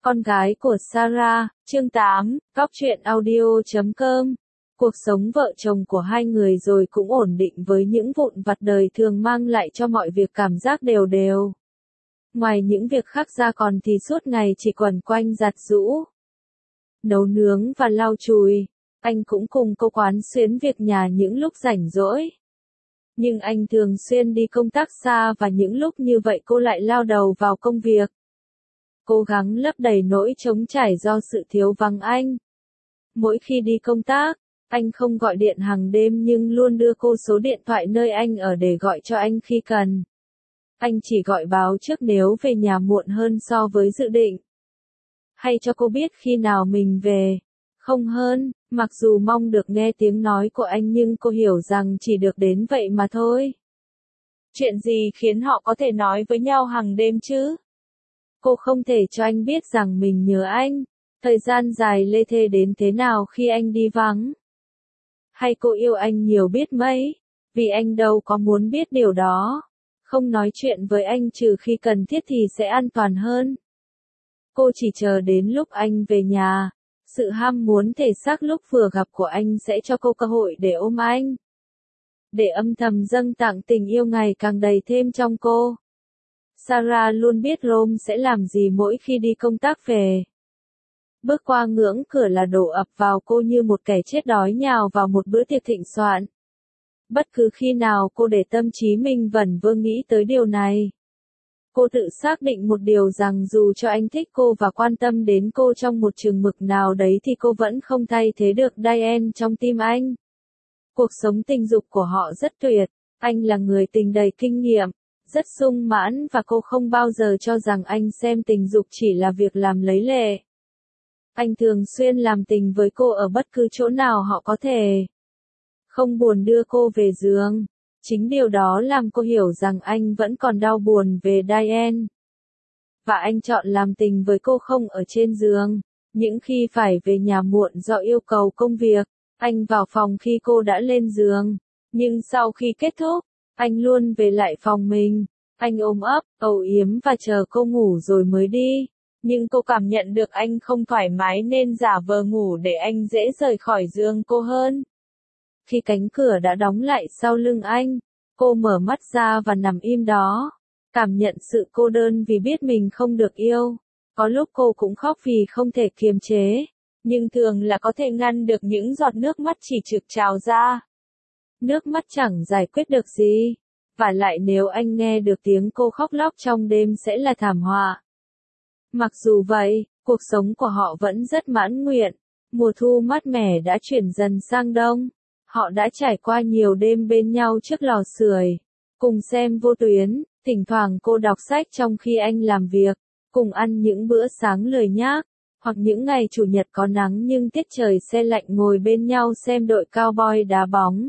Con gái của Sarah, chương 8, Góc truyện audio.com. Cuộc sống vợ chồng của hai người rồi cũng ổn định với những vụn vặt đời thường mang lại cho mọi việc cảm giác đều đều. Ngoài những việc khác ra còn thì suốt ngày chỉ quẩn quanh giặt giũ, nấu nướng và lau chùi. Anh cũng cùng cô quán xuyến việc nhà những lúc rảnh rỗi. Nhưng anh thường xuyên đi công tác xa và những lúc như vậy cô lại lao đầu vào công việc, cố gắng lấp đầy nỗi trống trải do sự thiếu vắng anh. Mỗi khi đi công tác, anh không gọi điện hàng đêm nhưng luôn đưa cô số điện thoại nơi anh ở để gọi cho anh khi cần. Anh chỉ gọi báo trước nếu về nhà muộn hơn so với dự định, hay cho cô biết khi nào mình về. Không hơn, mặc dù mong được nghe tiếng nói của anh nhưng cô hiểu rằng chỉ được đến vậy mà thôi. Chuyện gì khiến họ có thể nói với nhau hàng đêm chứ? Cô không thể cho anh biết rằng mình nhớ anh, thời gian dài lê thê đến thế nào khi anh đi vắng. Hay cô yêu anh nhiều biết mấy, vì anh đâu có muốn biết điều đó. Không nói chuyện với anh trừ khi cần thiết thì sẽ an toàn hơn. Cô chỉ chờ đến lúc anh về nhà. Sự ham muốn thể xác lúc vừa gặp của anh sẽ cho cô cơ hội để ôm anh, để âm thầm dâng tặng tình yêu ngày càng đầy thêm trong cô. Sarah luôn biết Rome sẽ làm gì mỗi khi đi công tác về. Bước qua ngưỡng cửa là đổ ập vào cô như một kẻ chết đói nhào vào một bữa tiệc thịnh soạn. Bất cứ khi nào cô để tâm trí mình vẩn vơ nghĩ tới điều này, cô tự xác định một điều rằng dù cho anh thích cô và quan tâm đến cô trong một chừng mực nào đấy thì cô vẫn không thay thế được Diane trong tim anh. Cuộc sống tình dục của họ rất tuyệt, anh là người tình đầy kinh nghiệm, rất sung mãn và cô không bao giờ cho rằng anh xem tình dục chỉ là việc làm lấy lệ. Anh thường xuyên làm tình với cô ở bất cứ chỗ nào họ có thể, không buồn đưa cô về giường. Chính điều đó làm cô hiểu rằng anh vẫn còn đau buồn về Diane. Và anh chọn làm tình với cô không ở trên giường. Những khi phải về nhà muộn do yêu cầu công việc, anh vào phòng khi cô đã lên giường. Nhưng sau khi kết thúc, anh luôn về lại phòng mình. Anh ôm ấp, âu yếm và chờ cô ngủ rồi mới đi. Nhưng cô cảm nhận được anh không thoải mái nên giả vờ ngủ để anh dễ rời khỏi giường cô hơn. Khi cánh cửa đã đóng lại sau lưng anh, cô mở mắt ra và nằm im đó, cảm nhận sự cô đơn vì biết mình không được yêu. Có lúc cô cũng khóc vì không thể kiềm chế, nhưng thường là có thể ngăn được những giọt nước mắt chỉ trực trào ra. Nước mắt chẳng giải quyết được gì, và lại nếu anh nghe được tiếng cô khóc lóc trong đêm sẽ là thảm họa. Mặc dù vậy, cuộc sống của họ vẫn rất mãn nguyện. Mùa thu mát mẻ đã chuyển dần sang đông. Họ đã trải qua nhiều đêm bên nhau trước lò sưởi, cùng xem vô tuyến, thỉnh thoảng cô đọc sách trong khi anh làm việc, cùng ăn những bữa sáng lười nhác, hoặc những ngày chủ nhật có nắng nhưng tiết trời se lạnh ngồi bên nhau xem đội cowboy đá bóng.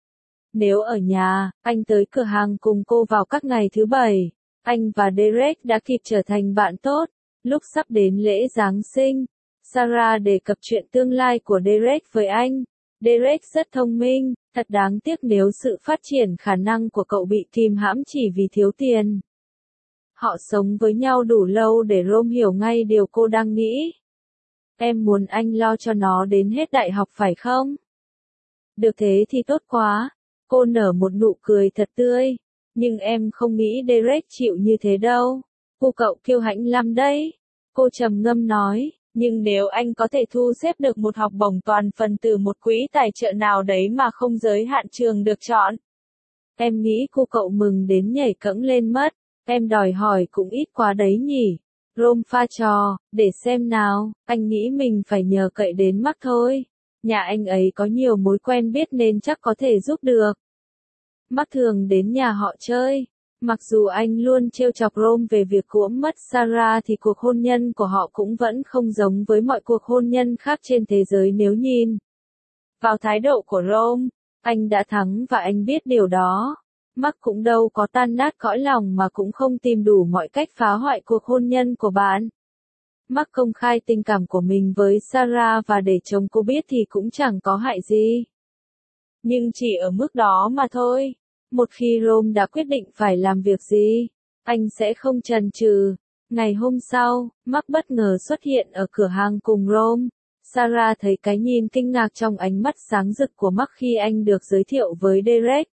Nếu ở nhà, anh tới cửa hàng cùng cô vào các ngày thứ bảy. Anh và Derek đã kịp trở thành bạn tốt. Lúc sắp đến lễ Giáng sinh, Sarah đề cập chuyện tương lai của Derek với anh. Derek rất thông minh, thật đáng tiếc nếu sự phát triển khả năng của cậu bị kìm hãm chỉ vì thiếu tiền. Họ sống với nhau đủ lâu để Rome hiểu ngay điều cô đang nghĩ. Em muốn anh lo cho nó đến hết đại học phải không? Được thế thì tốt quá. Cô nở một nụ cười thật tươi. Nhưng em không nghĩ Derek chịu như thế đâu. Cô cậu kiêu hãnh lắm đấy. Cô trầm ngâm nói. Nhưng nếu anh có thể thu xếp được một học bổng toàn phần từ một quỹ tài trợ nào đấy mà không giới hạn trường được chọn. Em nghĩ cô cậu mừng đến nhảy cẫng lên mất. Em đòi hỏi cũng ít quá đấy nhỉ. Rome pha trò, để xem nào, anh nghĩ mình phải nhờ cậy đến Mark thôi. Nhà anh ấy có nhiều mối quen biết nên chắc có thể giúp được. Mark thường đến nhà họ chơi. Mặc dù anh luôn trêu chọc Rome về việc cuỗm mất Sarah thì cuộc hôn nhân của họ cũng vẫn không giống với mọi cuộc hôn nhân khác trên thế giới nếu nhìn vào thái độ của Rome. Anh đã thắng và anh biết điều đó. Mark cũng đâu có tan nát cõi lòng mà cũng không tìm đủ mọi cách phá hoại cuộc hôn nhân của bạn. Mark công khai tình cảm của mình với Sarah và để chồng cô biết thì cũng chẳng có hại gì. Nhưng chỉ ở mức đó mà thôi. Một khi Rome đã quyết định phải làm việc gì, anh sẽ không chần chừ. Ngày hôm sau, Mark bất ngờ xuất hiện ở cửa hàng cùng Rome. Sarah thấy cái nhìn kinh ngạc trong ánh mắt sáng rực của Mark khi anh được giới thiệu với Derek.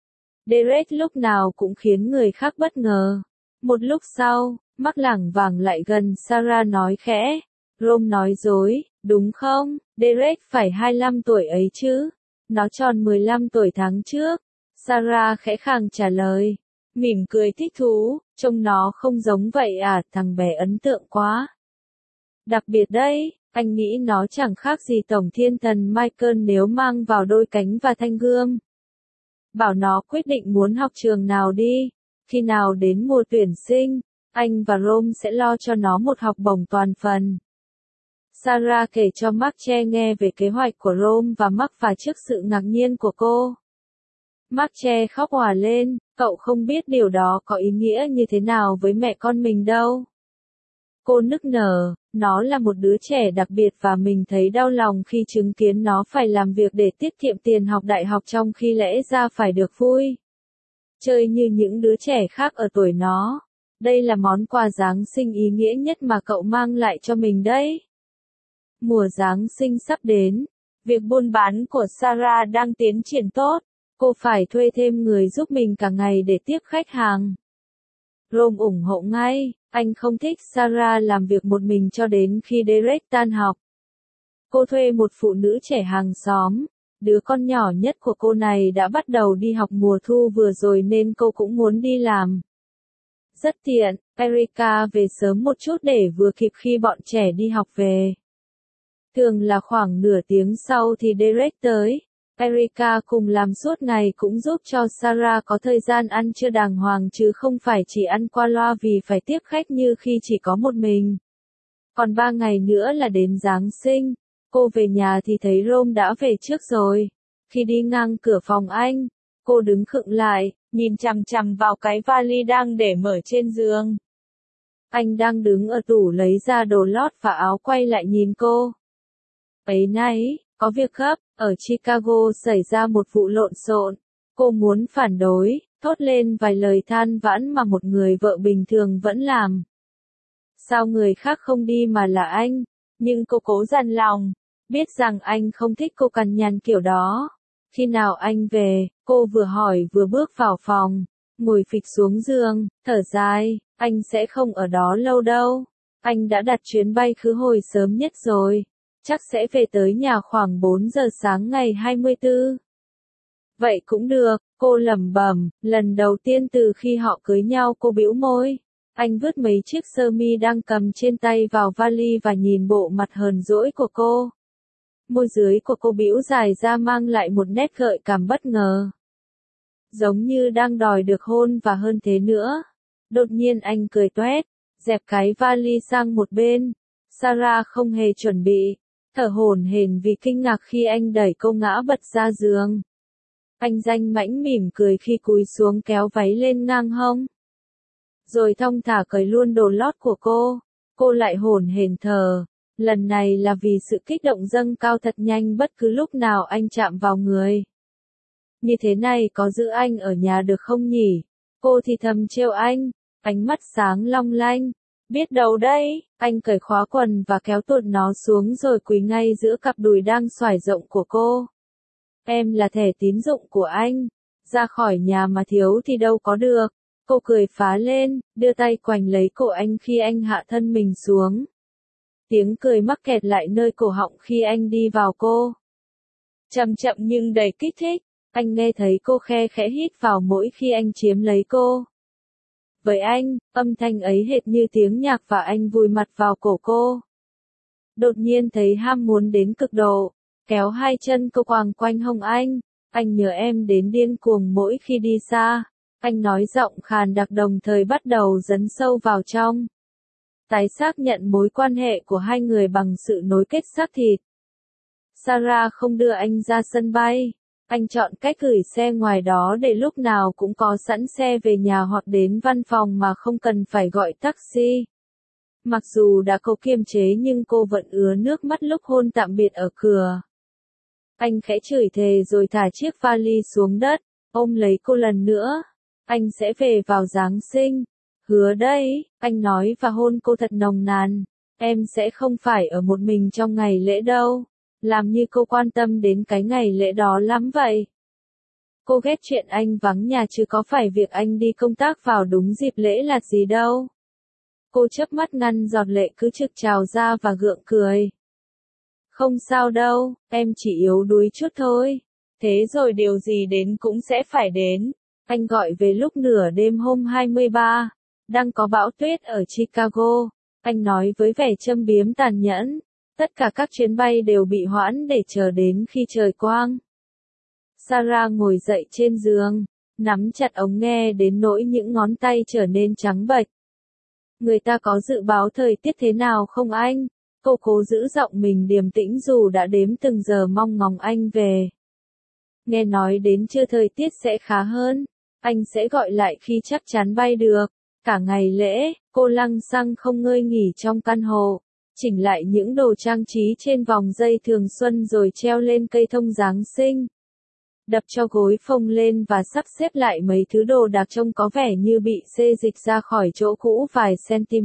Derek lúc nào cũng khiến người khác bất ngờ. Một lúc sau, Mark lảng vảng lại gần Sarah nói khẽ. Rome nói dối, đúng không? Derek phải 25 tuổi ấy chứ? Nó tròn 15 tuổi tháng trước. Sarah khẽ khàng trả lời. Mỉm cười thích thú, trông nó không giống vậy à, thằng bé ấn tượng quá. Đặc biệt đấy, anh nghĩ nó chẳng khác gì Tổng Thiên Thần Michael nếu mang vào đôi cánh và thanh gươm. Bảo nó quyết định muốn học trường nào đi. Khi nào đến mùa tuyển sinh, anh và Rome sẽ lo cho nó một học bổng toàn phần. Sarah kể cho Mark nghe về kế hoạch của Rome và Mark và trước sự ngạc nhiên của cô. Mark khóc òa lên, cậu không biết điều đó có ý nghĩa như thế nào với mẹ con mình đâu. Cô nức nở, nó là một đứa trẻ đặc biệt và mình thấy đau lòng khi chứng kiến nó phải làm việc để tiết kiệm tiền học đại học trong khi lẽ ra phải được vui chơi như những đứa trẻ khác ở tuổi nó. Đây là món quà Giáng sinh ý nghĩa nhất mà cậu mang lại cho mình đấy. Mùa Giáng sinh sắp đến. Việc buôn bán của Sarah đang tiến triển tốt. Cô phải thuê thêm người giúp mình cả ngày để tiếp khách hàng. Rome ủng hộ ngay, anh không thích Sarah làm việc một mình cho đến khi Derek tan học. Cô thuê một phụ nữ trẻ hàng xóm. Đứa con nhỏ nhất của cô này đã bắt đầu đi học mùa thu vừa rồi nên cô cũng muốn đi làm. Rất tiện, Erica về sớm một chút để vừa kịp khi bọn trẻ đi học về. Thường là khoảng nửa tiếng sau thì Derek tới. Erica cùng làm suốt ngày cũng giúp cho Sarah có thời gian ăn trưa đàng hoàng chứ không phải chỉ ăn qua loa vì phải tiếp khách như khi chỉ có một mình. Còn 3 ngày nữa là đến Giáng sinh. Cô về nhà thì thấy Rome đã về trước rồi. Khi đi ngang cửa phòng anh, cô đứng khựng lại, nhìn chằm chằm vào cái vali đang để mở trên giường. Anh đang đứng ở tủ lấy ra đồ lót và áo quay lại nhìn cô. Ấy nãy, có việc gấp, ở Chicago xảy ra một vụ lộn xộn. Cô muốn phản đối, thốt lên vài lời than vãn mà một người vợ bình thường vẫn làm. Sao người khác không đi mà là anh? Nhưng cô cố dằn lòng, biết rằng anh không thích cô cằn nhằn kiểu đó. Khi nào anh về, cô vừa hỏi vừa bước vào phòng, ngồi phịch xuống giường, thở dài, anh sẽ không ở đó lâu đâu. Anh đã đặt chuyến bay khứ hồi sớm nhất rồi. Chắc sẽ về tới nhà khoảng 4 giờ sáng ngày 24. Vậy cũng được, cô lẩm bẩm, lần đầu tiên từ khi họ cưới nhau cô bĩu môi. Anh vứt mấy chiếc sơ mi đang cầm trên tay vào vali và nhìn bộ mặt hờn dỗi của cô. Môi dưới của cô bĩu dài ra mang lại một nét gợi cảm bất ngờ. Giống như đang đòi được hôn và hơn thế nữa. Đột nhiên anh cười toét, dẹp cái vali sang một bên. Sarah không hề chuẩn bị, thở hổn hển vì kinh ngạc khi anh đẩy cô ngã bật ra giường. Anh danh mãnh mỉm cười khi cúi xuống kéo váy lên ngang hông. Rồi thong thả cởi luôn đồ lót của cô. Cô lại hổn hển thở. Lần này là vì sự kích động dâng cao thật nhanh bất cứ lúc nào anh chạm vào người. Như thế này có giữ anh ở nhà được không nhỉ? Cô thì thầm trêu anh, ánh mắt sáng long lanh. Biết đâu đấy, anh cởi khóa quần và kéo tuột nó xuống rồi quỳ ngay giữa cặp đùi đang xoải rộng của cô. Em là thẻ tín dụng của anh, ra khỏi nhà mà thiếu thì đâu có được. Cô cười phá lên, đưa tay quành lấy cổ anh khi anh hạ thân mình xuống. Tiếng cười mắc kẹt lại nơi cổ họng khi anh đi vào cô. Chậm chậm nhưng đầy kích thích, anh nghe thấy cô khe khẽ hít vào mỗi khi anh chiếm lấy cô. Với anh, âm thanh ấy hệt như tiếng nhạc và anh vùi mặt vào cổ cô. Đột nhiên thấy ham muốn đến cực độ, kéo hai chân cô quàng quanh hông anh nhớ em đến điên cuồng mỗi khi đi xa. Anh nói giọng khàn đặc đồng thời bắt đầu dấn sâu vào trong. Tái xác nhận mối quan hệ của hai người bằng sự nối kết xác thịt. Sarah không đưa anh ra sân bay. Anh chọn cách gửi xe ngoài đó để lúc nào cũng có sẵn xe về nhà hoặc đến văn phòng mà không cần phải gọi taxi. Mặc dù đã cố kiềm chế nhưng cô vẫn ứa nước mắt lúc hôn tạm biệt ở cửa. Anh khẽ chửi thề rồi thả chiếc vali xuống đất, ôm lấy cô lần nữa. Anh sẽ về vào Giáng sinh. Hứa đấy, anh nói và hôn cô thật nồng nàn. Em sẽ không phải ở một mình trong ngày lễ đâu. Làm như cô quan tâm đến cái ngày lễ đó lắm vậy. Cô ghét chuyện anh vắng nhà chứ có phải việc anh đi công tác vào đúng dịp lễ là gì đâu. Cô chớp mắt ngăn giọt lệ cứ trực trào ra và gượng cười. Không sao đâu, em chỉ yếu đuối chút thôi. Thế rồi điều gì đến cũng sẽ phải đến. Anh gọi về lúc nửa đêm hôm 23. Đang có bão tuyết ở Chicago. Anh nói với vẻ châm biếm tàn nhẫn. Tất cả các chuyến bay đều bị hoãn để chờ đến khi trời quang. Sarah ngồi dậy trên giường, nắm chặt ống nghe đến nỗi những ngón tay trở nên trắng bệch. Người ta có dự báo thời tiết thế nào không anh? Cô cố giữ giọng mình điềm tĩnh dù đã đếm từng giờ mong ngóng anh về. Nghe nói đến trưa thời tiết sẽ khá hơn. Anh sẽ gọi lại khi chắc chắn bay được. Cả ngày lễ, cô lăng xăng không ngơi nghỉ trong căn hộ. Chỉnh lại những đồ trang trí trên vòng dây thường xuân rồi treo lên cây thông Giáng sinh. Đập cho gối phông lên và sắp xếp lại mấy thứ đồ đạc trông có vẻ như bị xê dịch ra khỏi chỗ cũ vài cm.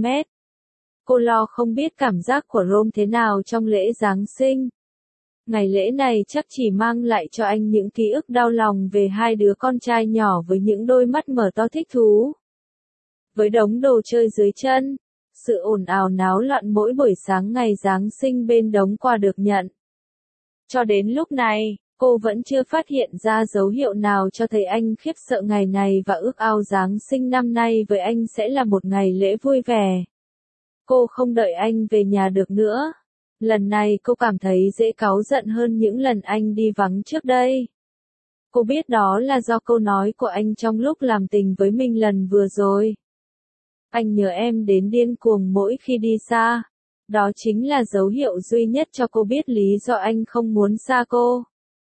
Cô lo không biết cảm giác của Rome thế nào trong lễ Giáng sinh. Ngày lễ này chắc chỉ mang lại cho anh những ký ức đau lòng về hai đứa con trai nhỏ với những đôi mắt mở to thích thú. Với đống đồ chơi dưới chân, sự ồn ào náo loạn mỗi buổi sáng ngày Giáng sinh bên đống quà được nhận. Cho đến lúc này, cô vẫn chưa phát hiện ra dấu hiệu nào cho thấy anh khiếp sợ ngày này và ước ao Giáng sinh năm nay với anh sẽ là một ngày lễ vui vẻ. Cô không đợi anh về nhà được nữa. Lần này cô cảm thấy dễ cáu giận hơn những lần anh đi vắng trước đây. Cô biết đó là do câu nói của anh trong lúc làm tình với mình lần vừa rồi. Anh nhớ em đến điên cuồng mỗi khi đi xa. Đó chính là dấu hiệu duy nhất cho cô biết lý do anh không muốn xa cô.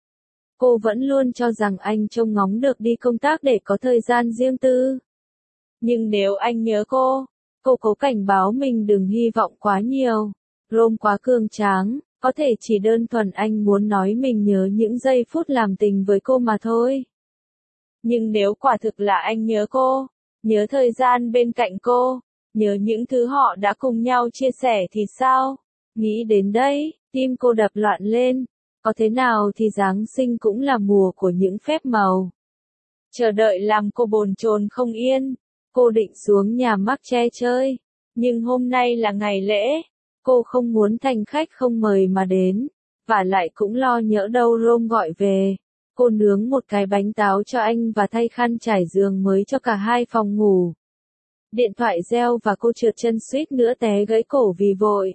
Cô vẫn luôn cho rằng anh trông ngóng được đi công tác để có thời gian riêng tư. Nhưng nếu anh nhớ cô cố cảnh báo mình đừng hy vọng quá nhiều. Rome quá cường tráng, có thể chỉ đơn thuần anh muốn nói mình nhớ những giây phút làm tình với cô mà thôi. Nhưng nếu quả thực là anh nhớ cô, nhớ thời gian bên cạnh cô, nhớ những thứ họ đã cùng nhau chia sẻ thì sao? Nghĩ đến đây, tim cô đập loạn lên. Có thế nào thì Giáng sinh cũng là mùa của những phép màu. Chờ đợi làm cô bồn chồn không yên. Cô định xuống nhà Marche chơi. Nhưng hôm nay là ngày lễ. Cô không muốn thành khách không mời mà đến. Và lại cũng lo nhỡ đâu Rome gọi về. Cô nướng một cái bánh táo cho anh và thay khăn trải giường mới cho cả hai phòng ngủ. Điện thoại reo và cô trượt chân suýt nữa té gãy cổ vì vội.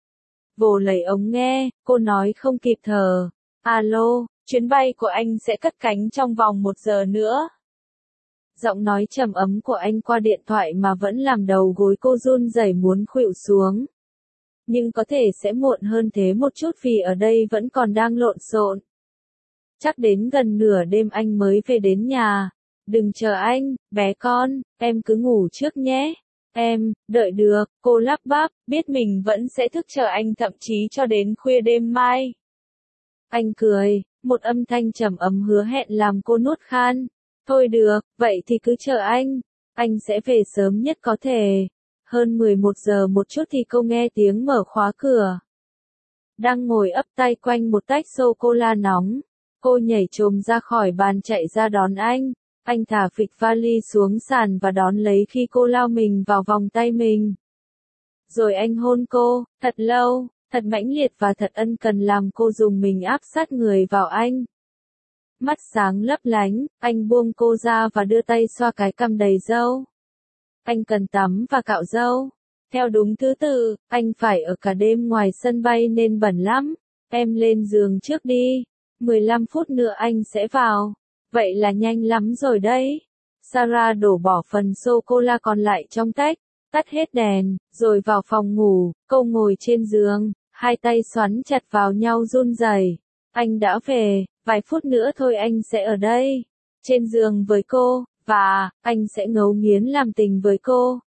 Vồ lấy ống nghe, cô nói không kịp thở. Alo, chuyến bay của anh sẽ cất cánh trong vòng 1 giờ nữa. Giọng nói trầm ấm của anh qua điện thoại mà vẫn làm đầu gối cô run rẩy muốn khuỵu xuống. Nhưng có thể sẽ muộn hơn thế một chút vì ở đây vẫn còn đang lộn xộn. Chắc đến gần nửa đêm anh mới về đến nhà. Đừng chờ anh, bé con, em cứ ngủ trước nhé. Em, đợi được, cô lắp bắp, biết mình vẫn sẽ thức chờ anh thậm chí cho đến khuya đêm mai. Anh cười, một âm thanh trầm ấm hứa hẹn làm cô nuốt khan. Thôi được, vậy thì cứ chờ anh sẽ về sớm nhất có thể. Hơn 11 giờ một chút thì cô nghe tiếng mở khóa cửa. Đang ngồi ấp tay quanh một tách sô-cô-la nóng. Cô nhảy chồm ra khỏi bàn chạy ra đón anh. Anh thả phịch vali xuống sàn và đón lấy khi cô lao mình vào vòng tay mình. Rồi anh hôn cô, thật lâu, thật mãnh liệt và thật ân cần làm cô dùng mình áp sát người vào anh. Mắt sáng lấp lánh, anh buông cô ra và đưa tay xoa cái cằm đầy râu. Anh cần tắm và cạo râu. Theo đúng thứ tự, anh phải ở cả đêm ngoài sân bay nên bẩn lắm. Em lên giường trước đi. 15 phút nữa anh sẽ vào. Vậy là nhanh lắm rồi đấy. Sarah đổ bỏ phần sô-cô-la còn lại trong tách, tắt hết đèn, rồi vào phòng ngủ. Cô ngồi trên giường, hai tay xoắn chặt vào nhau run rẩy. Anh đã về, vài phút nữa thôi anh sẽ ở đây. Trên giường với cô, và anh sẽ ngấu nghiến làm tình với cô.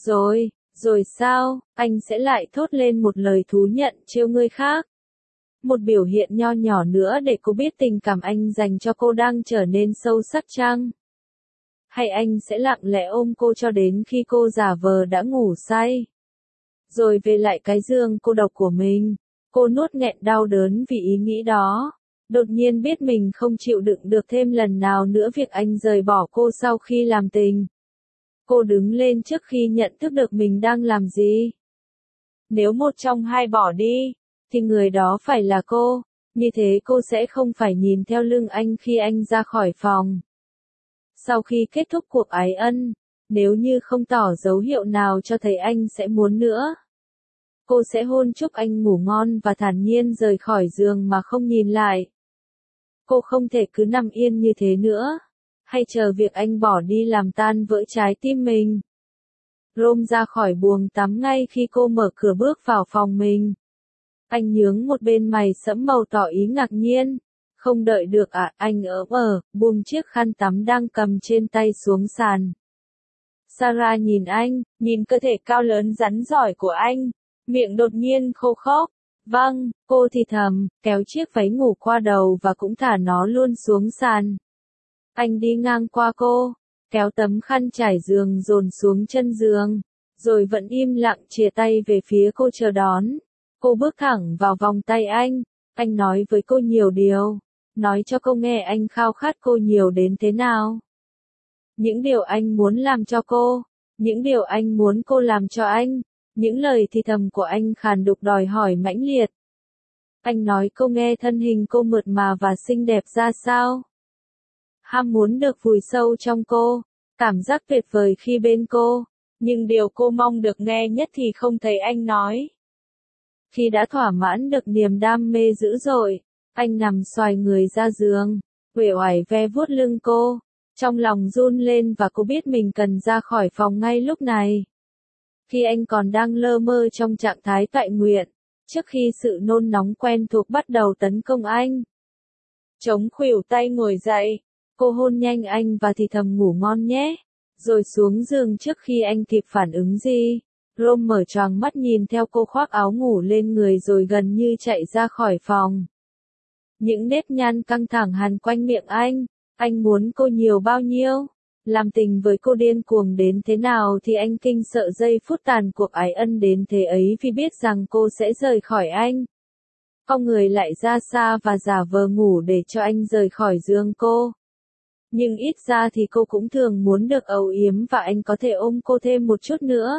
Rồi sao, anh sẽ lại thốt lên một lời thú nhận trêu người khác. Một biểu hiện nho nhỏ nữa để cô biết tình cảm anh dành cho cô đang trở nên sâu sắc chăng? Hay anh sẽ lặng lẽ ôm cô cho đến khi cô giả vờ đã ngủ say. Rồi về lại cái giường cô độc của mình. Cô nuốt nghẹn đau đớn vì ý nghĩ đó. Đột nhiên biết mình không chịu đựng được thêm lần nào nữa việc anh rời bỏ cô sau khi làm tình. Cô đứng lên trước khi nhận thức được mình đang làm gì. Nếu một trong hai bỏ đi, thì người đó phải là cô. Như thế cô sẽ không phải nhìn theo lưng anh khi anh ra khỏi phòng. Sau khi kết thúc cuộc ái ân, nếu như không tỏ dấu hiệu nào cho thấy anh sẽ muốn nữa, cô sẽ hôn chúc anh ngủ ngon và thản nhiên rời khỏi giường mà không nhìn lại. Cô không thể cứ nằm yên như thế nữa, hay chờ việc anh bỏ đi làm tan vỡ trái tim mình. Rome ra khỏi buồng tắm ngay khi cô mở cửa bước vào phòng mình. Anh nhướng một bên mày sẫm màu tỏ ý ngạc nhiên. Không đợi được à, anh buông chiếc khăn tắm đang cầm trên tay xuống sàn. Sarah nhìn anh, nhìn cơ thể cao lớn rắn giỏi của anh, miệng đột nhiên khô khốc. Vâng, cô thì thầm, kéo chiếc váy ngủ qua đầu và cũng thả nó luôn xuống sàn. Anh đi ngang qua cô, kéo tấm khăn trải giường dồn xuống chân giường, rồi vẫn im lặng chìa tay về phía cô chờ đón. Cô bước thẳng vào vòng tay anh nói với cô nhiều điều, nói cho cô nghe anh khao khát cô nhiều đến thế nào. Những điều anh muốn làm cho cô, những điều anh muốn cô làm cho anh, những lời thì thầm của anh khàn đục đòi hỏi mãnh liệt. Anh nói cô nghe thân hình cô mượt mà và xinh đẹp ra sao. Ham muốn được vùi sâu trong cô, cảm giác tuyệt vời khi bên cô, nhưng điều cô mong được nghe nhất thì không thấy anh nói. Khi đã thỏa mãn được niềm đam mê dữ dội, anh nằm xoài người ra giường, uể oải ve vuốt lưng cô, trong lòng run lên và cô biết mình cần ra khỏi phòng ngay lúc này. Khi anh còn đang lơ mơ trong trạng thái toại nguyện, trước khi sự nôn nóng quen thuộc bắt đầu tấn công anh. Chống khuỷu tay ngồi dậy, cô hôn nhanh anh và thì thầm ngủ ngon nhé, rồi xuống giường trước khi anh kịp phản ứng gì. Rome mở choàng mắt nhìn theo cô khoác áo ngủ lên người rồi gần như chạy ra khỏi phòng. Những nếp nhăn căng thẳng hằn quanh miệng anh muốn cô nhiều bao nhiêu, làm tình với cô điên cuồng đến thế nào thì anh kinh sợ giây phút tàn cuộc ái ân đến thế ấy vì biết rằng cô sẽ rời khỏi anh. Con người lại ra xa và giả vờ ngủ để cho anh rời khỏi giường cô. Nhưng ít ra thì cô cũng thường muốn được âu yếm và anh có thể ôm cô thêm một chút nữa.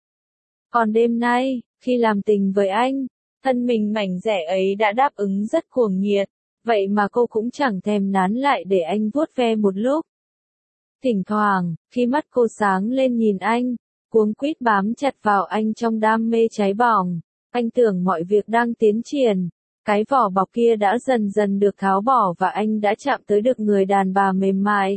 Còn đêm nay, khi làm tình với anh, thân mình mảnh dẻ ấy đã đáp ứng rất cuồng nhiệt, vậy mà cô cũng chẳng thèm nán lại để anh vuốt ve một lúc. Thỉnh thoảng, khi mắt cô sáng lên nhìn anh, cuống quýt bám chặt vào anh trong đam mê cháy bỏng, anh tưởng mọi việc đang tiến triển, cái vỏ bọc kia đã dần dần được tháo bỏ và anh đã chạm tới được người đàn bà mềm mại,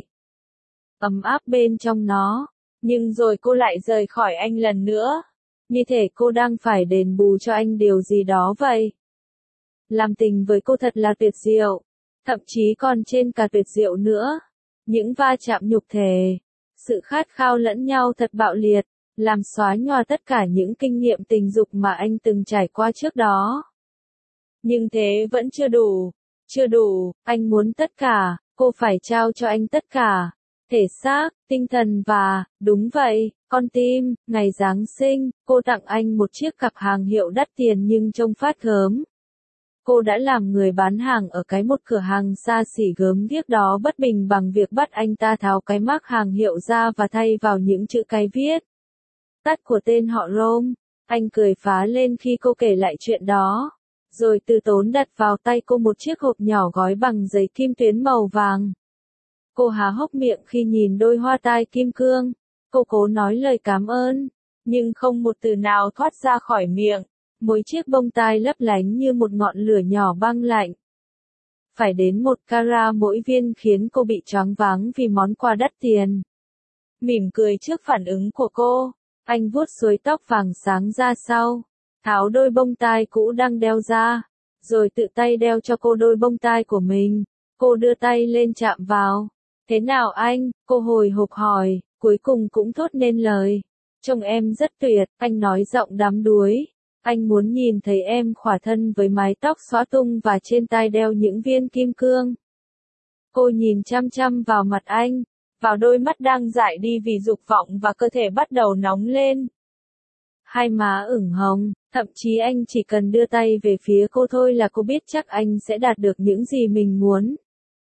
ấm áp bên trong nó, nhưng rồi cô lại rời khỏi anh lần nữa. Như thể cô đang phải đền bù cho anh điều gì đó vậy. Làm tình với cô thật là tuyệt diệu, thậm chí còn trên cả tuyệt diệu nữa. Những va chạm nhục thể, sự khát khao lẫn nhau thật bạo liệt, làm xóa nhòa tất cả những kinh nghiệm tình dục mà anh từng trải qua trước đó. Nhưng thế vẫn chưa đủ, anh muốn tất cả, cô phải trao cho anh tất cả. Thể xác, tinh thần và, đúng vậy, con tim. Ngày Giáng sinh, cô tặng anh một chiếc cặp hàng hiệu đắt tiền nhưng trông phát gớm. Cô đã làm người bán hàng ở một cửa hàng xa xỉ gớm ghiếc đó bất bình bằng việc bắt anh ta tháo cái mác hàng hiệu ra và thay vào những chữ cái viết tắt của tên họ Rome. Anh cười phá lên khi cô kể lại chuyện đó, rồi từ tốn đặt vào tay cô một chiếc hộp nhỏ gói bằng giấy kim tuyến màu vàng. Cô há hốc miệng khi nhìn đôi hoa tai kim cương. Cô cố nói lời cảm ơn, nhưng không một từ nào thoát ra khỏi miệng. Mỗi chiếc bông tai lấp lánh như một ngọn lửa nhỏ băng lạnh. Phải đến 1 carat mỗi viên khiến cô bị choáng váng vì món quà đắt tiền. Mỉm cười trước phản ứng của cô, anh vuốt suối tóc vàng sáng ra sau, tháo đôi bông tai cũ đang đeo ra, rồi tự tay đeo cho cô đôi bông tai của mình. Cô đưa tay lên chạm vào. Thế nào anh? Cô hồi hộp hỏi, cuối cùng cũng thốt nên lời. Trông em rất tuyệt, anh nói giọng đắm đuối. Anh muốn nhìn thấy em khỏa thân với mái tóc xõa tung và trên tai đeo những viên kim cương. Cô nhìn chăm chăm vào mặt anh, vào đôi mắt đang dại đi vì dục vọng và cơ thể bắt đầu nóng lên. Hai má ửng hồng, thậm chí anh chỉ cần đưa tay về phía cô thôi là cô biết chắc anh sẽ đạt được những gì mình muốn.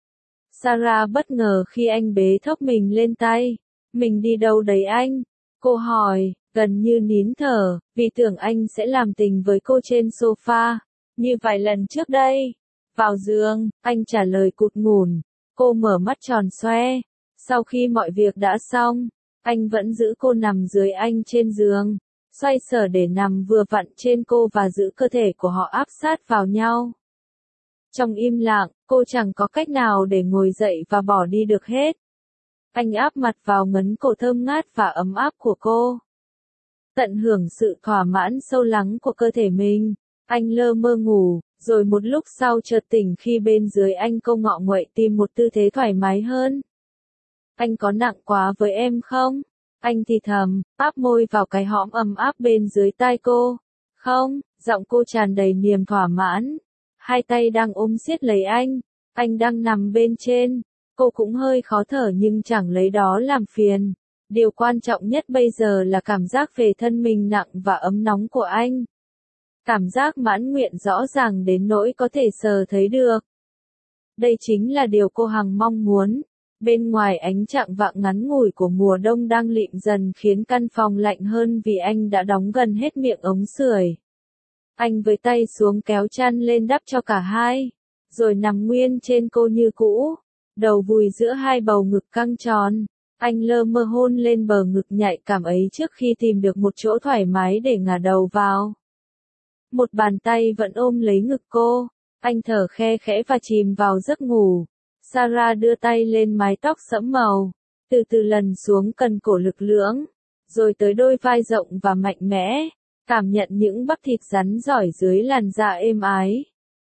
Sarah bất ngờ khi anh bế thốc mình lên tay. Mình đi đâu đấy anh? Cô hỏi, gần như nín thở, vì tưởng anh sẽ làm tình với cô trên sofa. Như vài lần trước đây. Vào giường, anh trả lời cụt ngủn. Cô mở mắt tròn xoe. Sau khi mọi việc đã xong, anh vẫn giữ cô nằm dưới anh trên giường, xoay sở để nằm vừa vặn trên cô và giữ cơ thể của họ áp sát vào nhau. Trong im lặng, cô chẳng có cách nào để ngồi dậy và bỏ đi được hết. Anh áp mặt vào ngấn cổ thơm ngát và ấm áp của cô. Tận hưởng sự thỏa mãn sâu lắng của cơ thể mình, anh lơ mơ ngủ, rồi một lúc sau chợt tỉnh khi bên dưới anh cô ngọ nguậy tìm một tư thế thoải mái hơn. Anh có nặng quá với em không? Anh thì thầm, áp môi vào cái hõm ấm áp bên dưới tai cô. Không, giọng cô tràn đầy niềm thỏa mãn. Hai tay đang ôm siết lấy anh đang nằm bên trên. Cô cũng hơi khó thở nhưng chẳng lấy đó làm phiền. Điều quan trọng nhất bây giờ là cảm giác về thân mình nặng và ấm nóng của anh. Cảm giác mãn nguyện rõ ràng đến nỗi có thể sờ thấy được. Đây chính là điều cô hằng mong muốn. Bên ngoài ánh chạng vạng ngắn ngủi của mùa đông đang lịm dần khiến căn phòng lạnh hơn vì anh đã đóng gần hết miệng ống sưởi. Anh với tay xuống kéo chăn lên đắp cho cả hai, rồi nằm nguyên trên cô như cũ, đầu vùi giữa hai bầu ngực căng tròn. Anh lơ mơ hôn lên bờ ngực nhạy cảm ấy trước khi tìm được một chỗ thoải mái để ngả đầu vào. Một bàn tay vẫn ôm lấy ngực cô, anh thở khe khẽ và chìm vào giấc ngủ. Sarah đưa tay lên mái tóc sẫm màu, từ từ lần xuống cần cổ lực lưỡng, rồi tới đôi vai rộng và mạnh mẽ, cảm nhận những bắp thịt rắn rỏi dưới làn da êm ái.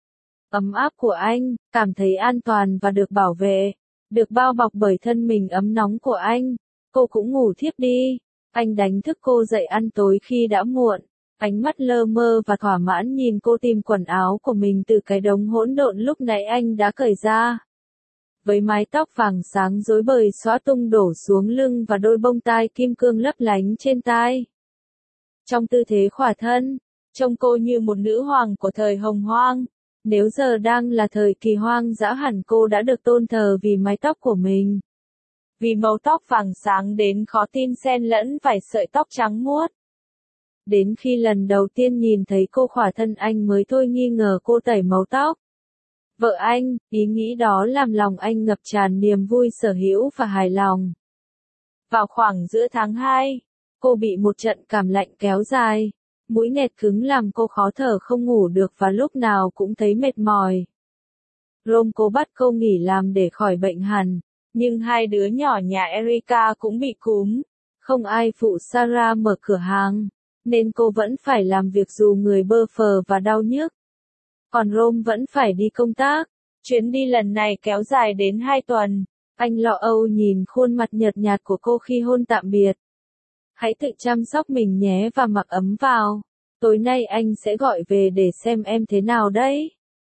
Ấm áp của anh, cảm thấy an toàn và được bảo vệ, được bao bọc bởi thân mình ấm nóng của anh. Cô cũng ngủ thiếp đi. Anh đánh thức cô dậy ăn tối khi đã muộn. Ánh mắt lơ mơ và thỏa mãn nhìn cô tìm quần áo của mình từ cái đống hỗn độn lúc nãy anh đã cởi ra. Với mái tóc vàng sáng rối bời xõa tung đổ xuống lưng và đôi bông tai kim cương lấp lánh trên tai. Trong tư thế khỏa thân, trông cô như một nữ hoàng của thời hồng hoang. Nếu giờ đang là thời kỳ hoang dã hẳn cô đã được tôn thờ vì mái tóc của mình. Vì màu tóc vàng sáng đến khó tin xen lẫn vài sợi tóc trắng muốt. Đến khi lần đầu tiên nhìn thấy cô khỏa thân anh mới thôi nghi ngờ cô tẩy màu tóc. Vợ anh, ý nghĩ đó làm lòng anh ngập tràn niềm vui sở hữu và hài lòng. Vào khoảng giữa tháng 2, cô bị một trận cảm lạnh kéo dài. Mũi nghẹt cứng làm cô khó thở không ngủ được và lúc nào cũng thấy mệt mỏi. Rome cố bắt cô nghỉ làm để khỏi bệnh hẳn. Nhưng hai đứa nhỏ nhà Erica cũng bị cúm. Không ai phụ Sarah mở cửa hàng, nên cô vẫn phải làm việc dù người bơ phờ và đau nhức. Còn Rome vẫn phải đi công tác. Chuyến đi lần này kéo dài đến 2 tuần. Anh lo âu nhìn khuôn mặt nhợt nhạt của cô khi hôn tạm biệt. Hãy tự chăm sóc mình nhé và mặc ấm vào. Tối nay anh sẽ gọi về để xem em thế nào đấy.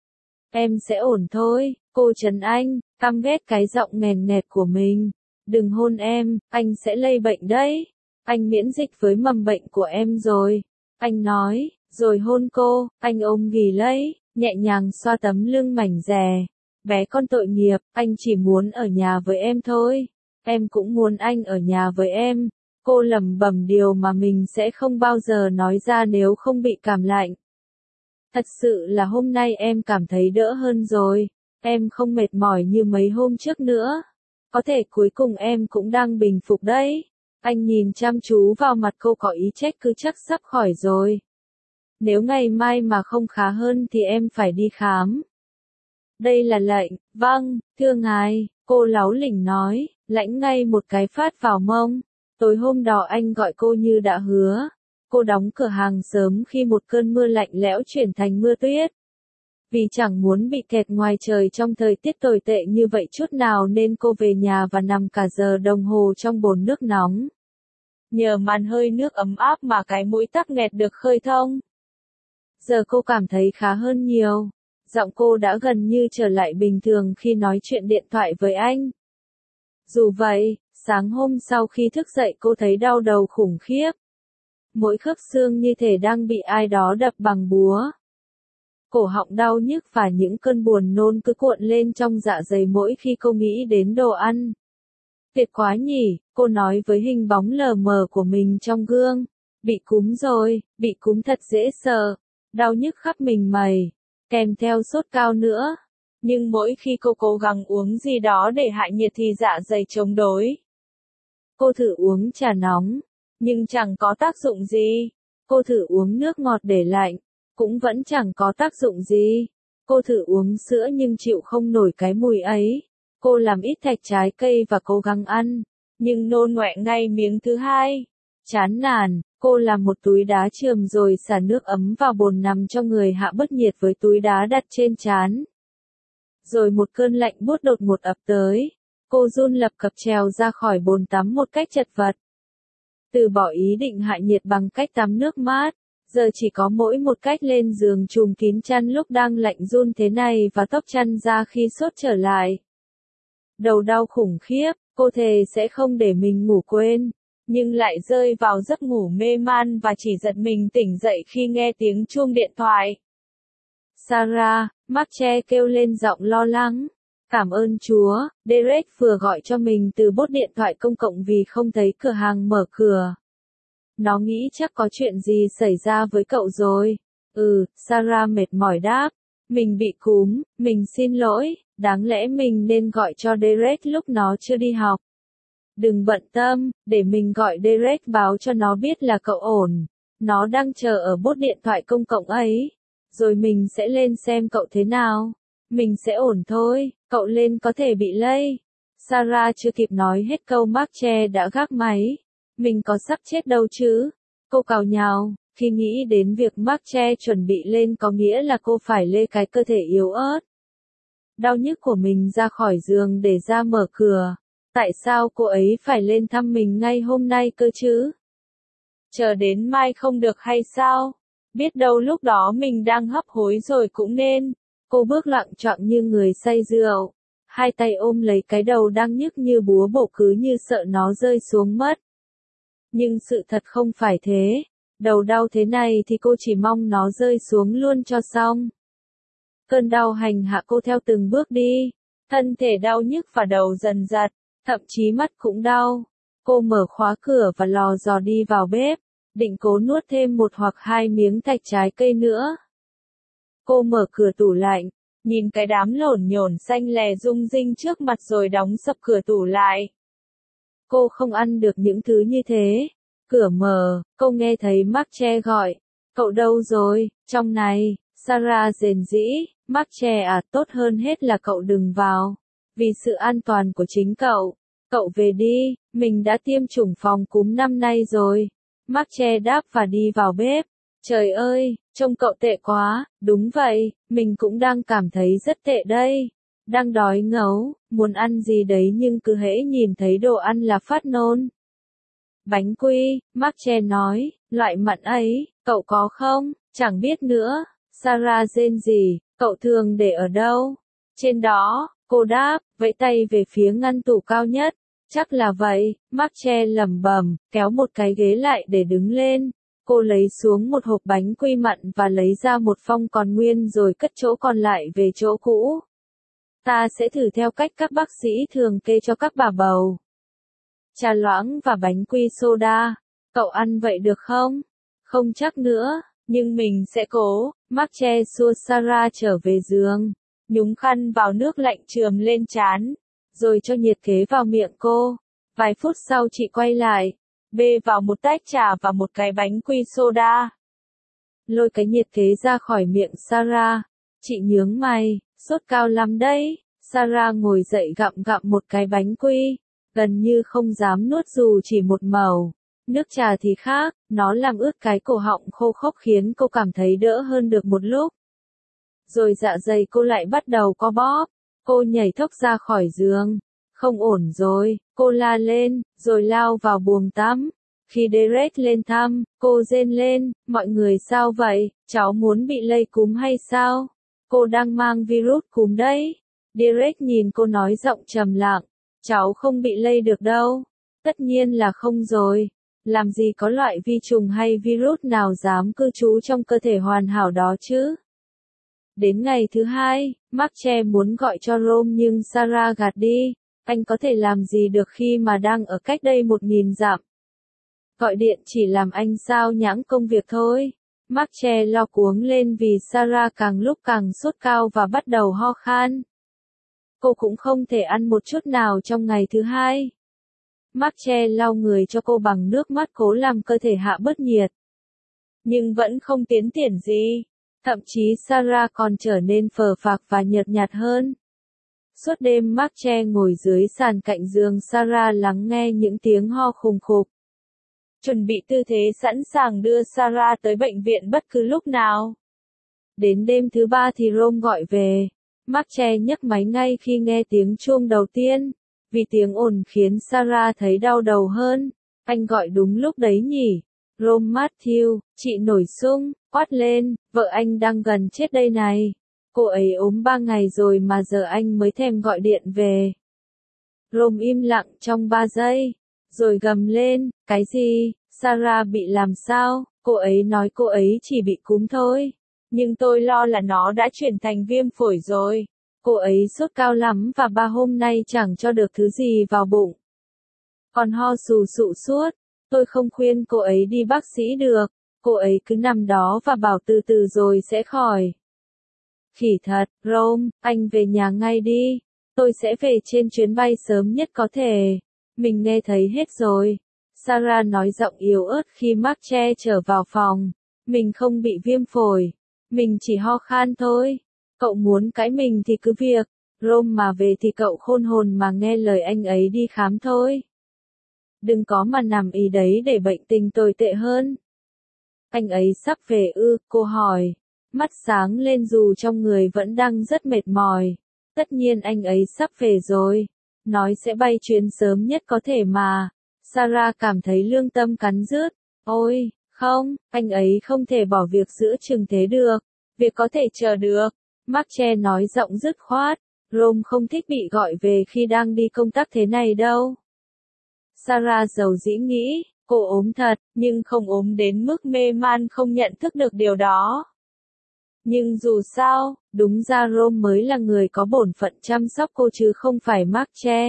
Em sẽ ổn thôi, cô trấn anh, căm ghét cái giọng nghèn nghẹt của mình. Đừng hôn em, anh sẽ lây bệnh đấy. Anh miễn dịch với mầm bệnh của em rồi. Anh nói, rồi hôn cô, anh ôm ghì lấy, nhẹ nhàng xoa tấm lưng mảnh dè. Bé con tội nghiệp, anh chỉ muốn ở nhà với em thôi. Em cũng muốn anh ở nhà với em. Cô lẩm bẩm điều mà mình sẽ không bao giờ nói ra nếu không bị cảm lạnh. Thật sự là hôm nay em cảm thấy đỡ hơn rồi. Em không mệt mỏi như mấy hôm trước nữa. Có thể cuối cùng em cũng đang bình phục đấy. Anh nhìn chăm chú vào mặt cô có ý trách cứ chắc sắp khỏi rồi. Nếu ngày mai mà không khá hơn thì em phải đi khám. Đây là lệnh, vâng, thưa ngài, cô láu lỉnh nói, lãnh ngay một cái phát vào mông. Tối hôm đó anh gọi cô như đã hứa. Cô đóng cửa hàng sớm khi một cơn mưa lạnh lẽo chuyển thành mưa tuyết. Vì chẳng muốn bị kẹt ngoài trời trong thời tiết tồi tệ như vậy chút nào nên cô về nhà và nằm cả giờ đồng hồ trong bồn nước nóng. Nhờ màn hơi nước ấm áp mà cái mũi tắc nghẹt được khơi thông. Giờ cô cảm thấy khá hơn nhiều. Giọng cô đã gần như trở lại bình thường khi nói chuyện điện thoại với anh. Dù vậy, sáng hôm sau khi thức dậy cô thấy đau đầu khủng khiếp. Mỗi khớp xương như thể đang bị ai đó đập bằng búa. Cổ họng đau nhức và những cơn buồn nôn cứ cuộn lên trong dạ dày mỗi khi cô nghĩ đến đồ ăn. Tuyệt quá nhỉ, cô nói với hình bóng lờ mờ của mình trong gương. Bị cúm rồi, bị cúm thật dễ sợ. Đau nhức khắp mình mày, kèm theo sốt cao nữa. Nhưng mỗi khi cô cố gắng uống gì đó để hạ nhiệt thì dạ dày chống đối. Cô thử uống trà nóng, nhưng chẳng có tác dụng gì. Cô thử uống nước ngọt để lạnh, cũng vẫn chẳng có tác dụng gì. Cô thử uống sữa nhưng chịu không nổi cái mùi ấy. Cô làm ít thạch trái cây và cố gắng ăn, nhưng nôn ọe ngay miếng thứ hai. Chán nản, cô làm một túi đá chườm rồi xả nước ấm vào bồn nằm cho người hạ bớt nhiệt với túi đá đặt trên trán. Rồi một cơn lạnh buốt đột ngột ập tới. Cô run lập cập trèo ra khỏi bồn tắm một cách chật vật. Từ bỏ ý định hạ nhiệt bằng cách tắm nước mát, giờ chỉ có mỗi một cách lên giường trùm kín chăn lúc đang lạnh run thế này và tóc chăn ra khi sốt trở lại. Đầu đau khủng khiếp, cô thề sẽ không để mình ngủ quên, nhưng lại rơi vào giấc ngủ mê man và chỉ giật mình tỉnh dậy khi nghe tiếng chuông điện thoại. Sarah, Marche kêu lên giọng lo lắng. Cảm ơn Chúa, Derek vừa gọi cho mình từ bốt điện thoại công cộng vì không thấy cửa hàng mở cửa. Nó nghĩ chắc có chuyện gì xảy ra với cậu rồi. Sarah mệt mỏi đáp. Mình bị cúm, mình xin lỗi, đáng lẽ mình nên gọi cho Derek lúc nó chưa đi học. Đừng bận tâm, để mình gọi Derek báo cho nó biết là cậu ổn. Nó đang chờ ở bốt điện thoại công cộng ấy. Rồi mình sẽ lên xem cậu thế nào. Mình sẽ ổn thôi, cậu lên có thể bị lây. Sarah chưa kịp nói hết câu Marche đã gác máy. Mình có sắp chết đâu chứ. Cô cào nhào, khi nghĩ đến việc Marche chuẩn bị lên có nghĩa là cô phải lê cái cơ thể yếu ớt. Đau nhức của mình ra khỏi giường để ra mở cửa. Tại sao cô ấy phải lên thăm mình ngay hôm nay cơ chứ? Chờ đến mai không được hay sao? Biết đâu lúc đó mình đang hấp hối rồi cũng nên. Cô bước loạng choạng như người say rượu. Hai tay ôm lấy cái đầu đang nhức như búa bổ cứ như sợ nó rơi xuống mất. Nhưng sự thật không phải thế. Đầu đau thế này thì cô chỉ mong nó rơi xuống luôn cho xong. Cơn đau hành hạ cô theo từng bước đi. Thân thể đau nhức và đầu dần giật. Thậm chí mắt cũng đau. Cô mở khóa cửa và lò dò đi vào bếp. Định cố nuốt thêm một hoặc hai miếng thạch trái cây nữa. Cô mở cửa tủ lạnh. Nhìn cái đám lổn nhổn xanh lè rung rinh trước mặt rồi đóng sập cửa tủ lại. Cô không ăn được những thứ như thế. Cửa mở, cô nghe thấy Marche gọi. Cậu đâu rồi, trong này, Sarah rền rĩ. Marche à, tốt hơn hết là cậu đừng vào. Vì sự an toàn của chính cậu. Cậu về đi, mình đã tiêm chủng phòng cúm năm nay rồi. Marche đáp và đi vào bếp. Trời ơi, trông cậu tệ quá, đúng vậy, mình cũng đang cảm thấy rất tệ đây. Đang đói ngấu, muốn ăn gì đấy nhưng cứ hễ nhìn thấy đồ ăn là phát nôn. Bánh quy, Marche nói, loại mặn ấy, cậu có không? Chẳng biết nữa. Sarah rên rỉ, cậu thường để ở đâu? Trên đó, cô đáp, vẫy tay về phía ngăn tủ cao nhất. Chắc là vậy, Marche lẩm bẩm, kéo một cái ghế lại để đứng lên. Cô lấy xuống một hộp bánh quy mặn và lấy ra một phong còn nguyên rồi cất chỗ còn lại về chỗ cũ. Ta sẽ thử theo cách các bác sĩ thường kê cho các bà bầu. Trà loãng và bánh quy soda. Cậu ăn vậy được không? Không chắc nữa, nhưng mình sẽ cố. Marche xua Sarah trở về giường. Nhúng khăn vào nước lạnh chườm lên trán. Rồi cho nhiệt kế vào miệng cô. Vài phút sau chị quay lại. Bê vào một tách trà và một cái bánh quy soda. Lôi cái nhiệt kế ra khỏi miệng Sarah. Chị nhướng mày, sốt cao lắm đấy. Sarah ngồi dậy gặm gặm một cái bánh quy. Gần như không dám nuốt dù chỉ một mẩu. Nước trà thì khác, nó làm ướt cái cổ họng khô khốc khiến cô cảm thấy đỡ hơn được một lúc. Rồi dạ dày cô lại bắt đầu co bóp. Cô nhảy thốc ra khỏi giường. Không ổn rồi, cô la lên, rồi lao vào buồng tắm. Khi Derek lên thăm, cô rên lên, mọi người sao vậy, cháu muốn bị lây cúm hay sao? Cô đang mang virus cúm đấy. Derek nhìn cô nói giọng trầm lặng, Cháu không bị lây được đâu. Tất nhiên là không rồi. Làm gì có loại vi trùng hay virus nào dám cư trú trong cơ thể hoàn hảo đó chứ. Đến ngày thứ hai, Mark muốn gọi cho Rome nhưng Sarah gạt đi. Anh có thể làm gì được khi mà đang ở cách đây 1000 dặm. Gọi điện chỉ làm anh sao nhãng công việc thôi. Mark lo cuống lên vì Sarah càng lúc càng sốt cao và bắt đầu ho khan. Cô cũng không thể ăn một chút nào trong ngày thứ hai. Mark lau người cho cô bằng nước mắt cố làm cơ thể hạ bớt nhiệt. Nhưng vẫn không tiến triển gì. Thậm chí Sarah còn trở nên phờ phạc và nhợt nhạt hơn. Suốt đêm Mark ngồi dưới sàn cạnh giường Sarah lắng nghe những tiếng ho khùng khục. Chuẩn bị tư thế sẵn sàng đưa Sarah tới bệnh viện bất cứ lúc nào. Đến đêm thứ 3 thì Rome gọi về. Mark nhấc máy ngay khi nghe tiếng chuông đầu tiên. Vì tiếng ồn khiến Sarah thấy đau đầu hơn. Anh gọi đúng lúc đấy nhỉ. Rome Matthew, chị nổi sung, quát lên, vợ anh đang gần chết đây này. Cô ấy ốm 3 ngày rồi mà giờ anh mới thèm gọi điện về. Rome im lặng trong 3 giây, rồi gầm lên, cái gì, Sarah bị làm sao, cô ấy nói cô ấy chỉ bị cúm thôi. Nhưng tôi lo là nó đã chuyển thành viêm phổi rồi. Cô ấy sốt cao lắm và 3 hôm nay chẳng cho được thứ gì vào bụng. Còn ho sù sụ suốt, tôi không khuyên cô ấy đi bác sĩ được, cô ấy cứ nằm đó và bảo từ từ rồi sẽ khỏi. Khỉ thật, Rome, anh về nhà ngay đi, tôi sẽ về trên chuyến bay sớm nhất có thể. Mình nghe thấy hết rồi. Sarah nói giọng yếu ớt khi Mark trở vào phòng. Mình không bị viêm phổi, mình chỉ ho khan thôi. Cậu muốn cãi mình thì cứ việc, Rome mà về thì cậu khôn hồn mà nghe lời anh ấy đi khám thôi. Đừng có mà nằm ý đấy để bệnh tình tồi tệ hơn. Anh ấy sắp về ư, cô hỏi. Mắt sáng lên dù trong người vẫn đang rất mệt mỏi. Tất nhiên anh ấy sắp về rồi. Nói sẽ bay chuyến sớm nhất có thể mà. Sarah cảm thấy lương tâm cắn rứt. Ôi, không, anh ấy không thể bỏ việc giữa chừng thế được. Việc có thể chờ được. Mark nói giọng dứt khoát. Rome không thích bị gọi về khi đang đi công tác thế này đâu. Sarah dầu dĩ nghĩ, cô ốm thật, nhưng không ốm đến mức mê man không nhận thức được điều đó. Nhưng dù sao, đúng ra Rome mới là người có bổn phận chăm sóc cô chứ không phải Mark.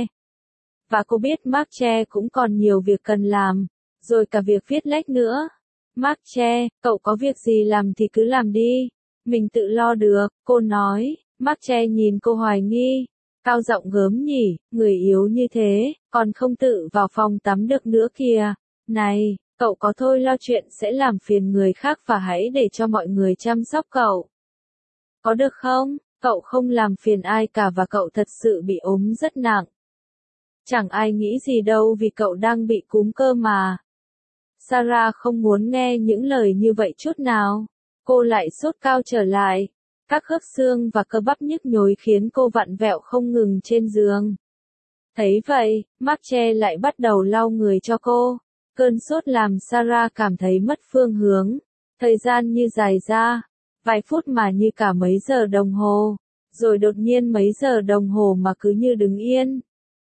Và cô biết Mark cũng còn nhiều việc cần làm, rồi cả việc viết lách nữa. Mark, cậu có việc gì làm thì cứ làm đi, mình tự lo được, cô nói. Mark nhìn cô hoài nghi. Cao giọng gớm nhỉ, người yếu như thế, còn không tự vào phòng tắm được nữa kìa. Này, cậu có thôi lo chuyện sẽ làm phiền người khác và hãy để cho mọi người chăm sóc cậu. Có được không? Cậu không làm phiền ai cả và cậu thật sự bị ốm rất nặng. Chẳng ai nghĩ gì đâu vì cậu đang bị cúm cơ mà. Sarah không muốn nghe những lời như vậy chút nào. Cô lại sốt cao trở lại. Các khớp xương và cơ bắp nhức nhối khiến cô vặn vẹo không ngừng trên giường. Thấy vậy, Mark lại bắt đầu lau người cho cô. Cơn sốt làm Sarah cảm thấy mất phương hướng. Thời gian như dài ra. Vài phút mà như cả mấy giờ đồng hồ. Rồi đột nhiên mấy giờ đồng hồ mà cứ như đứng yên.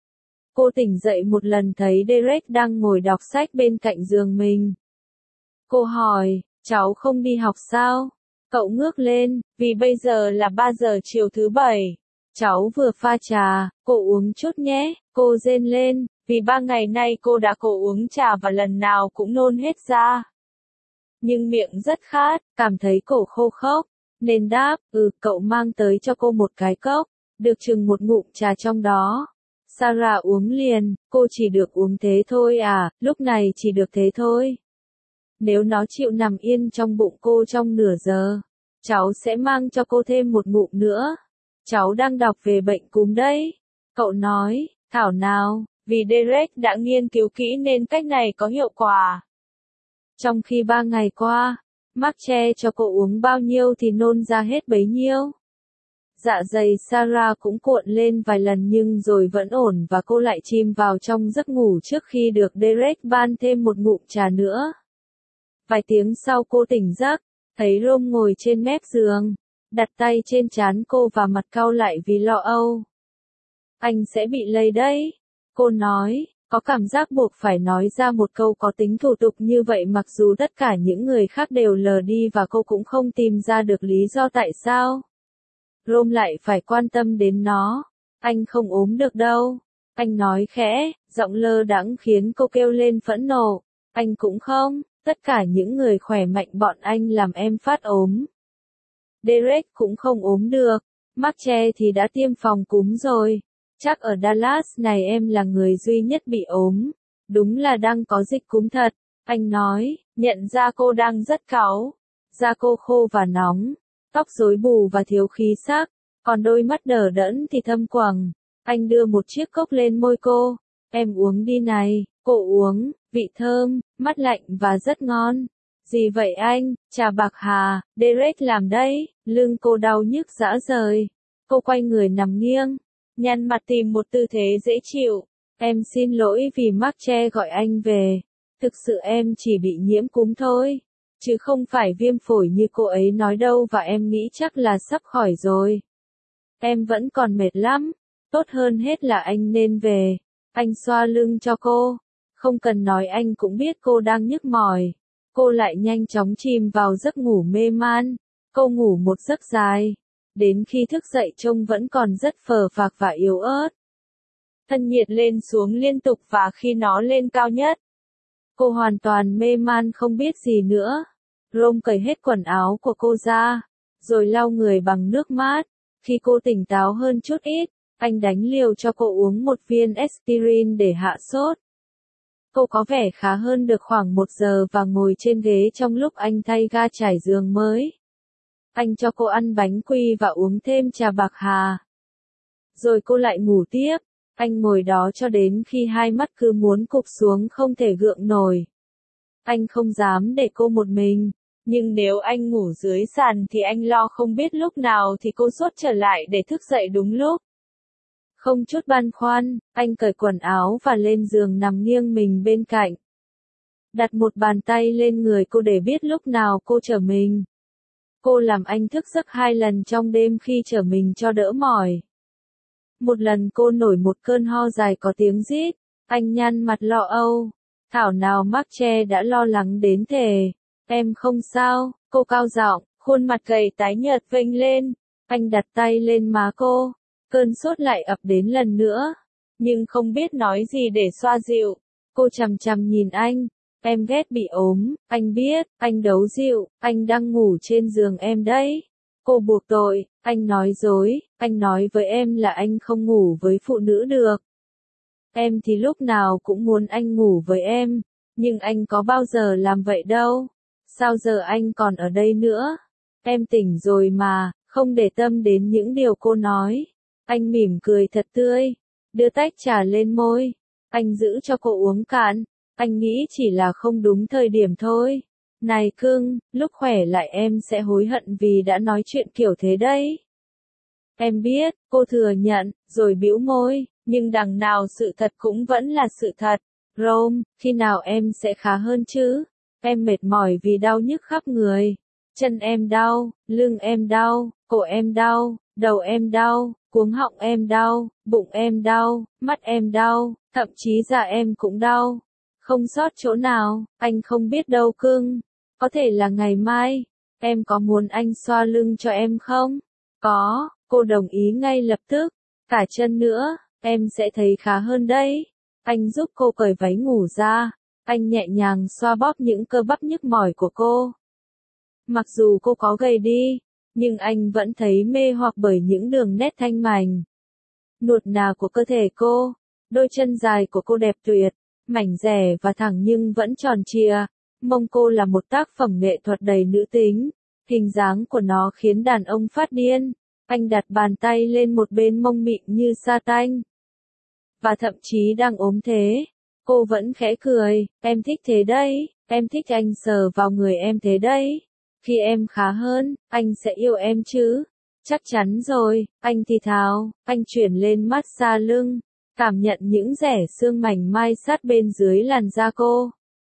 Cô tỉnh dậy một lần thấy Derek đang ngồi đọc sách bên cạnh giường mình. Cô hỏi, cháu không đi học sao? Cậu ngước lên, vì bây giờ là 3 giờ chiều thứ 7. Cháu vừa pha trà, cô uống chút nhé, cô rên lên, vì 3 ngày nay cô đã cố uống trà và lần nào cũng nôn hết ra. Nhưng miệng rất khát, cảm thấy cổ khô khốc, nên đáp, cậu mang tới cho cô một cái cốc, được chừng một ngụm trà trong đó. Sarah uống liền, cô chỉ được uống thế thôi à, lúc này chỉ được thế thôi. Nếu nó chịu nằm yên trong bụng cô trong nửa giờ, cháu sẽ mang cho cô thêm một ngụm nữa. Cháu đang đọc về bệnh cúm đấy. Cậu nói, thảo nào, vì Derek đã nghiên cứu kỹ nên cách này có hiệu quả. Trong khi 3 ngày qua, Mark cho cô uống bao nhiêu thì nôn ra hết bấy nhiêu. Dạ dày Sarah cũng cuộn lên vài lần nhưng rồi vẫn ổn và cô lại chìm vào trong giấc ngủ trước khi được Derek ban thêm một ngụm trà nữa. Vài tiếng sau cô tỉnh giấc, thấy Rome ngồi trên mép giường, đặt tay trên trán cô và mặt cau lại vì lo âu. Anh sẽ bị lây đấy. Cô nói, có cảm giác buộc phải nói ra một câu có tính thủ tục như vậy mặc dù tất cả những người khác đều lờ đi và cô cũng không tìm ra được lý do tại sao. Rome lại phải quan tâm đến nó. Anh không ốm được đâu. Anh nói khẽ, giọng lơ đãng khiến cô kêu lên phẫn nộ. Anh cũng không, tất cả những người khỏe mạnh bọn anh làm em phát ốm. Derek cũng không ốm được. Marche thì đã tiêm phòng cúm rồi. Chắc ở Dallas này em là người duy nhất bị ốm. Đúng là đang có dịch cúm thật. Anh nói, nhận ra cô đang rất cáu. Da cô khô và nóng. Tóc rối bù và thiếu khí sắc. Còn đôi mắt đờ đẫn thì thâm quầng. Anh đưa một chiếc cốc lên môi cô. Em uống đi này. Cô uống, vị thơm, mát lạnh và rất ngon. Gì vậy anh, trà bạc hà, Derek làm đấy. Lưng cô đau nhức rã rời. Cô quay người nằm nghiêng. Nhăn mặt tìm một tư thế dễ chịu. Em xin lỗi vì Marche gọi anh về. Thực sự em chỉ bị nhiễm cúm thôi. Chứ không phải viêm phổi như cô ấy nói đâu và em nghĩ chắc là sắp khỏi rồi. Em vẫn còn mệt lắm. Tốt hơn hết là anh nên về. Anh xoa lưng cho cô. Không cần nói anh cũng biết cô đang nhức mỏi. Cô lại nhanh chóng chìm vào giấc ngủ mê man. Cô ngủ một giấc dài. Đến khi thức dậy trông vẫn còn rất phờ phạc và yếu ớt. Thân nhiệt lên xuống liên tục và khi nó lên cao nhất. Cô hoàn toàn mê man không biết gì nữa. Rome cởi hết quần áo của cô ra. Rồi lau người bằng nước mát. Khi cô tỉnh táo hơn chút ít, anh đánh liều cho cô uống một viên aspirin để hạ sốt. Cô có vẻ khá hơn được khoảng 1 giờ và ngồi trên ghế trong lúc anh thay ga trải giường mới. Anh cho cô ăn bánh quy và uống thêm trà bạc hà. Rồi cô lại ngủ tiếp. Anh ngồi đó cho đến khi hai mắt cứ muốn cụp xuống không thể gượng nổi. Anh không dám để cô một mình. Nhưng nếu anh ngủ dưới sàn thì anh lo không biết lúc nào thì cô sốt trở lại để thức dậy đúng lúc. Không chút băn khoăn, anh cởi quần áo và lên giường nằm nghiêng mình bên cạnh. Đặt một bàn tay lên người cô để biết lúc nào cô chở mình. Cô làm anh thức giấc 2 lần trong đêm khi chở mình cho đỡ mỏi. Một lần cô nổi một cơn ho dài có tiếng rít, anh nhăn mặt lo âu. Thảo nào Marche đã lo lắng đến thế. Em không sao, cô cao giọng, khuôn mặt gầy tái nhợt vênh lên. Anh đặt tay lên má cô. Cơn sốt lại ập đến lần nữa. Nhưng không biết nói gì để xoa dịu. Cô chằm chằm nhìn anh. Em ghét bị ốm, anh biết, anh đấu dịu, anh đang ngủ trên giường em đấy. Cô buộc tội, anh nói dối, anh nói với em là anh không ngủ với phụ nữ được. Em thì lúc nào cũng muốn anh ngủ với em, nhưng anh có bao giờ làm vậy đâu. Sao giờ anh còn ở đây nữa? Em tỉnh rồi mà, không để tâm đến những điều cô nói. Anh mỉm cười thật tươi, đưa tách trà lên môi. Anh giữ cho cô uống cạn. Anh nghĩ chỉ là không đúng thời điểm thôi. Này cưng, lúc khỏe lại em sẽ hối hận vì đã nói chuyện kiểu thế đấy. Em biết, cô thừa nhận, rồi bĩu môi, nhưng đằng nào sự thật cũng vẫn là sự thật. Rome, khi nào em sẽ khá hơn chứ? Em mệt mỏi vì đau nhức khắp người. Chân em đau, lưng em đau, cổ em đau, đầu em đau, cuống họng em đau, bụng em đau, mắt em đau, thậm chí da em cũng đau. Không sót chỗ nào, anh không biết đâu cưng. Có thể là ngày mai. Em có muốn anh xoa lưng cho em không? Có, cô đồng ý ngay lập tức. Cả chân nữa, em sẽ thấy khá hơn đấy. Anh giúp cô cởi váy ngủ ra. Anh nhẹ nhàng xoa bóp những cơ bắp nhức mỏi của cô. Mặc dù cô có gầy đi, nhưng anh vẫn thấy mê hoặc bởi những đường nét thanh mảnh, nuột nà của cơ thể cô. Đôi chân dài của cô đẹp tuyệt, mảnh dẻ và thẳng nhưng vẫn tròn trịa. Mông cô là một tác phẩm nghệ thuật đầy nữ tính. Hình dáng của nó khiến đàn ông phát điên. Anh đặt bàn tay lên một bên mông mịn như sa tanh. Và thậm chí đang ốm thế. Cô vẫn khẽ cười, em thích thế đấy, em thích anh sờ vào người em thế đấy. Khi em khá hơn, anh sẽ yêu em chứ. Chắc chắn rồi, anh thì thào, anh chuyển lên massage lưng. Cảm nhận những rẻ xương mảnh mai sát bên dưới làn da cô.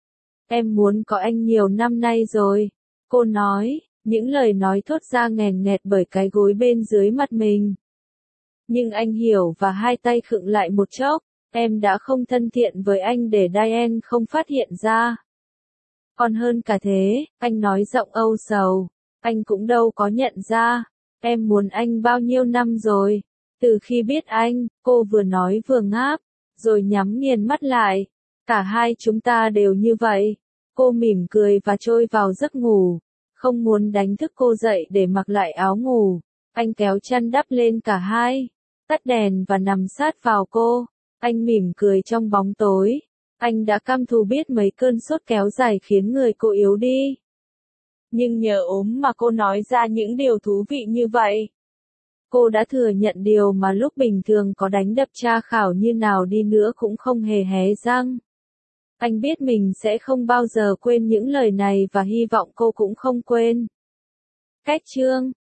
Em muốn có anh nhiều năm nay rồi. Cô nói, những lời nói thốt ra nghèn nghẹt bởi cái gối bên dưới mặt mình. Nhưng anh hiểu và hai tay khựng lại một chốc. Em đã không thân thiện với anh để Diane không phát hiện ra. Còn hơn cả thế, anh nói giọng âu sầu. Anh cũng đâu có nhận ra. Em muốn anh bao nhiêu năm rồi. Từ khi biết anh, cô vừa nói vừa ngáp, rồi nhắm nghiền mắt lại. Cả hai chúng ta đều như vậy. Cô mỉm cười và trôi vào giấc ngủ. Không muốn đánh thức cô dậy để mặc lại áo ngủ. Anh kéo chăn đắp lên cả hai. Tắt đèn và nằm sát vào cô. Anh mỉm cười trong bóng tối. Anh đã căm thù biết mấy cơn sốt kéo dài khiến người cô yếu đi. Nhưng nhờ ốm mà cô nói ra những điều thú vị như vậy. Cô đã thừa nhận điều mà lúc bình thường có đánh đập tra khảo như nào đi nữa cũng không hề hé răng. Anh biết mình sẽ không bao giờ quên những lời này và hy vọng cô cũng không quên. Cách chương